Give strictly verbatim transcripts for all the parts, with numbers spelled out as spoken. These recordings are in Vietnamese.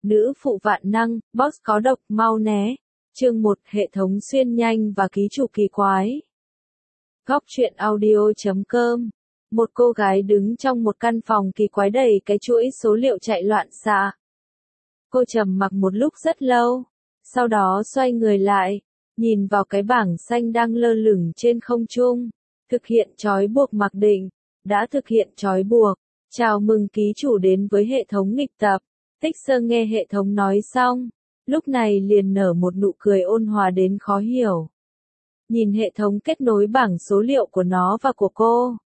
nữ phụ vạn năng, boss có độc, mau né. Chương một, hệ thống xuyên nhanh và ký chủ kỳ quái. Góc truyện audio chấm com. Một cô gái đứng trong một căn phòng kỳ quái đầy cái chuỗi số liệu chạy loạn xạ. Cô trầm mặc một lúc rất lâu, sau đó xoay người lại, nhìn vào cái bảng xanh đang lơ lửng trên không trung. Thực hiện trói buộc mặc định, đã thực hiện trói buộc. Chào mừng ký chủ đến với hệ thống nghịch tập. Tích sơ nghe hệ thống nói xong, lúc này liền nở một nụ cười ôn hòa đến khó hiểu. Nhìn hệ thống kết nối bảng số liệu của nó và của cô.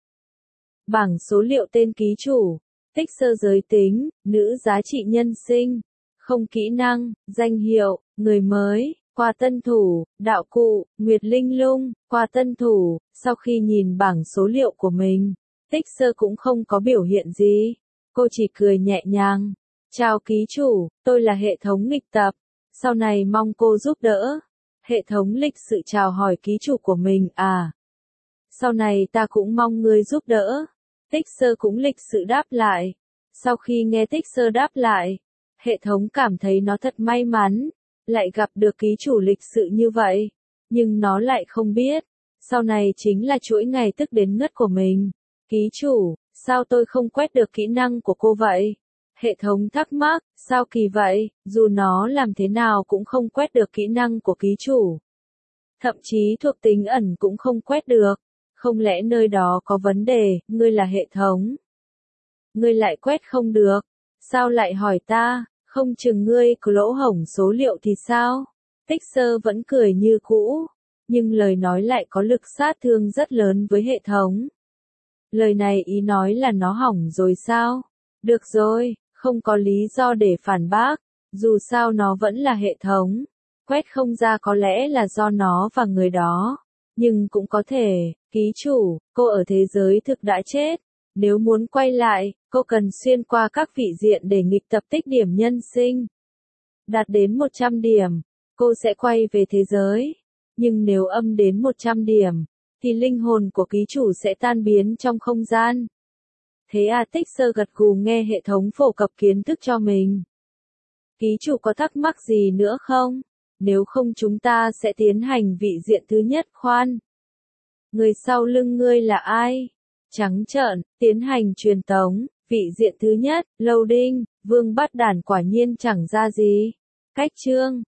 Bảng số liệu tên ký chủ, tích sơ giới tính, nữ giá trị nhân sinh, không kỹ năng, danh hiệu, người mới, qua tân thủ, đạo cụ, Nguyệt Linh Lung, qua tân thủ. Sau khi nhìn bảng số liệu của mình, tích sơ cũng không có biểu hiện gì. Cô chỉ cười nhẹ nhàng. Chào ký chủ, tôi là hệ thống nghịch tập. Sau này mong cô giúp đỡ. Hệ thống lịch sự chào hỏi ký chủ của mình à. Sau này ta cũng mong ngươi giúp đỡ. Tích sơ cũng lịch sự đáp lại. Sau khi nghe tích sơ đáp lại, hệ thống cảm thấy nó thật may mắn, lại gặp được ký chủ lịch sự như vậy. Nhưng nó lại không biết, sau này chính là chuỗi ngày tức đến ngất của mình. Ký chủ, sao tôi không quét được kỹ năng của cô vậy? Hệ thống thắc mắc, sao kỳ vậy, dù nó làm thế nào cũng không quét được kỹ năng của ký chủ. Thậm chí thuộc tính ẩn cũng không quét được. Không lẽ nơi đó có vấn đề, ngươi là hệ thống? Ngươi lại quét không được. Sao lại hỏi ta, không chừng ngươi có lỗ hổng số liệu thì sao? Tích sơ vẫn cười như cũ, nhưng lời nói lại có lực sát thương rất lớn với hệ thống. Lời này ý nói là nó hỏng rồi sao? Được rồi, không có lý do để phản bác, dù sao nó vẫn là hệ thống. Quét không ra có lẽ là do nó và người đó, nhưng cũng có thể, ký chủ, cô ở thế giới thực đã chết. Nếu muốn quay lại, cô cần xuyên qua các vị diện để nghịch tập tích điểm nhân sinh. Đạt đến một trăm điểm, cô sẽ quay về thế giới. Nhưng nếu âm đến một trăm điểm, thì linh hồn của ký chủ sẽ tan biến trong không gian. Thế à, tích sơ gật gù nghe hệ thống phổ cập kiến thức cho mình. Ký chủ có thắc mắc gì nữa không? Nếu không chúng ta sẽ tiến hành vị diện thứ nhất. Khoan. Người sau lưng ngươi là ai? Trắng trợn, tiến hành truyền tống. Vị diện thứ nhất, loading, vương bắt đản quả nhiên chẳng ra gì. Cách chương,